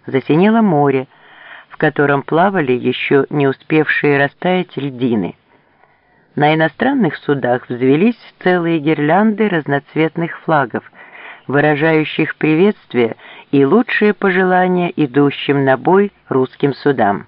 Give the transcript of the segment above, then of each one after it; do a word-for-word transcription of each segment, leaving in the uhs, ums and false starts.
засинело море, в котором плавали еще не успевшие растаять льдины. На иностранных судах взвелись целые гирлянды разноцветных флагов, выражающих приветствие и лучшие пожелания идущим на бой русским судам.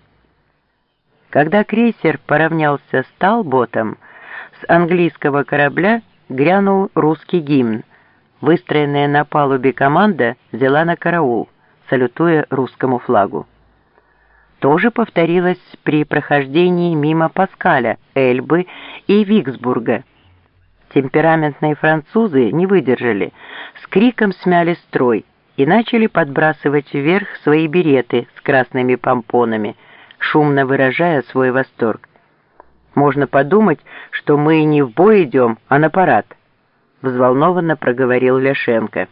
Когда крейсер поравнялся с Талботом, с английского корабля грянул русский гимн. Выстроенная на палубе команда взяла на караул, салютуя русскому флагу. То же повторилось при прохождении мимо Паскаля, Эльбы и Виксбурга. Темпераментные французы не выдержали, с криком смяли строй и начали подбрасывать вверх свои береты с красными помпонами, шумно выражая свой восторг. «Можно подумать, что мы не в бой идем, а на парад», — взволнованно проговорил Ляшенко.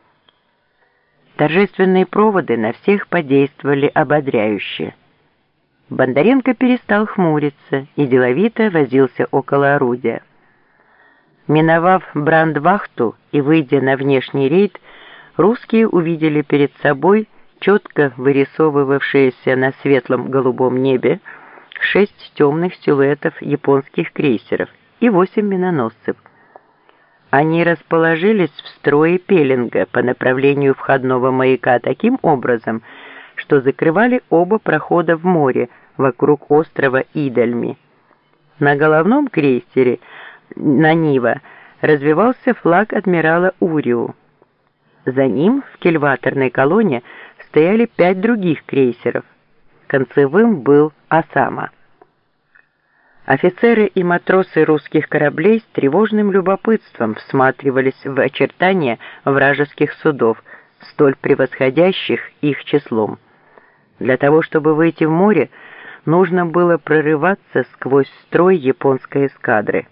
Торжественные проводы на всех подействовали ободряюще. Бондаренко перестал хмуриться и деловито возился около орудия. Миновав брандвахту и выйдя на внешний рейд, русские увидели перед собой четко вырисовывавшиеся на светлом голубом небе шесть темных силуэтов японских крейсеров и восемь миноносцев. Они расположились в строе пеленга по направлению входного маяка таким образом, что закрывали оба прохода в море вокруг острова Идальми. На головном крейсере «Нанива» развивался флаг адмирала Уриу. За ним в кильваторной колонне стояли пять других крейсеров. Концевым был Осама. Офицеры и матросы русских кораблей с тревожным любопытством всматривались в очертания вражеских судов, столь превосходящих их числом. Для того, чтобы выйти в море, нужно было прорываться сквозь строй японской эскадры.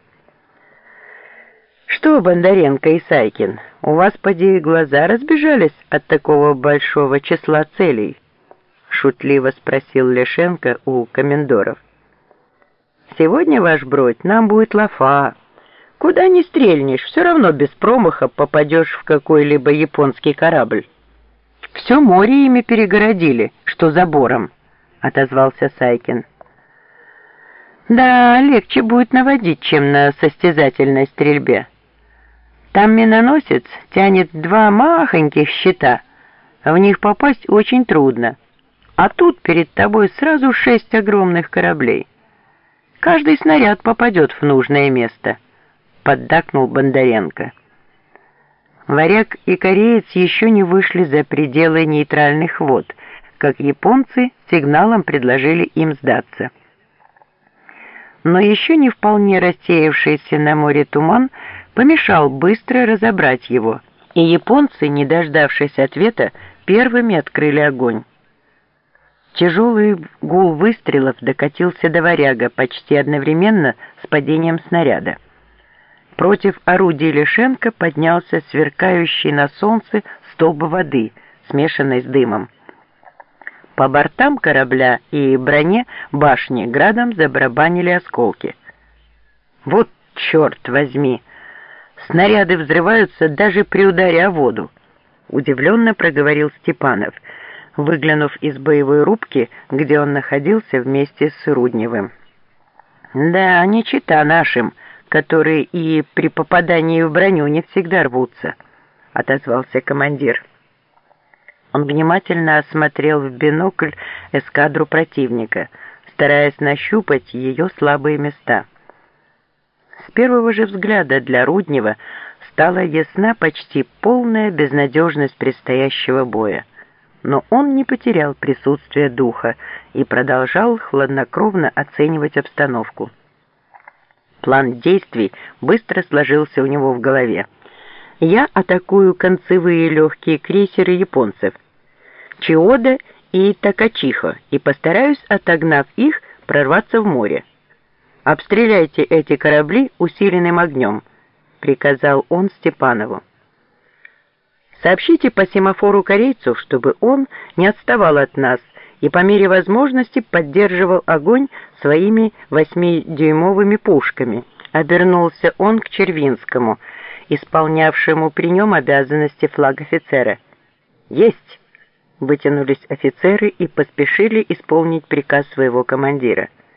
«Что, Бондаренко и Сайкин, у вас, поди, глаза разбежались от такого большого числа целей?» — шутливо спросил Ляшенко у комендоров. «Сегодня, ваш бродь, нам будет лафа. Куда ни стрельнешь, все равно без промаха попадешь в какой-либо японский корабль. Все море ими перегородили, что забором», — отозвался Сайкин. «Да, легче будет наводить, чем на состязательной стрельбе. Там миноносец тянет два махоньких щита, в них попасть очень трудно. А тут перед тобой сразу шесть огромных кораблей. Каждый снаряд попадет в нужное место», — поддакнул Бондаренко. Варяг и кореец еще не вышли за пределы нейтральных вод, как японцы сигналом предложили им сдаться. Но еще не вполне рассеявшийся на море туман помешал быстро разобрать его, и японцы, не дождавшись ответа, первыми открыли огонь. Тяжелый гул выстрелов докатился до Варяга почти одновременно с падением снаряда. Против орудий Ляшенко поднялся сверкающий на солнце столб воды, смешанный с дымом. По бортам корабля и броне башни градом забарабанили осколки. «Вот черт возьми! Снаряды взрываются даже при ударе о воду!» — удивленно проговорил Степанов, выглянув из боевой рубки, где он находился вместе с Рудневым. «Да, не чета нашим, которые и при попадании в броню не всегда рвутся», — отозвался командир. Он внимательно осмотрел в бинокль эскадру противника, стараясь нащупать ее слабые места. С первого же взгляда для Руднева стала ясна почти полная безнадежность предстоящего боя. Но он не потерял присутствие духа и продолжал хладнокровно оценивать обстановку. План действий быстро сложился у него в голове. «Я атакую концевые легкие крейсеры японцев Чиода и Такачихо и постараюсь, отогнав их, прорваться в море. Обстреляйте эти корабли усиленным огнем», — приказал он Степанову. «Сообщите по семафору корейцу, чтобы он не отставал от нас и по мере возможности поддерживал огонь своими восьмидюймовыми пушками», — обернулся он к Червинскому, исполнявшему при нем обязанности флаг-офицера. «Есть!» — Вытянулись офицеры и поспешили исполнить приказ своего командира.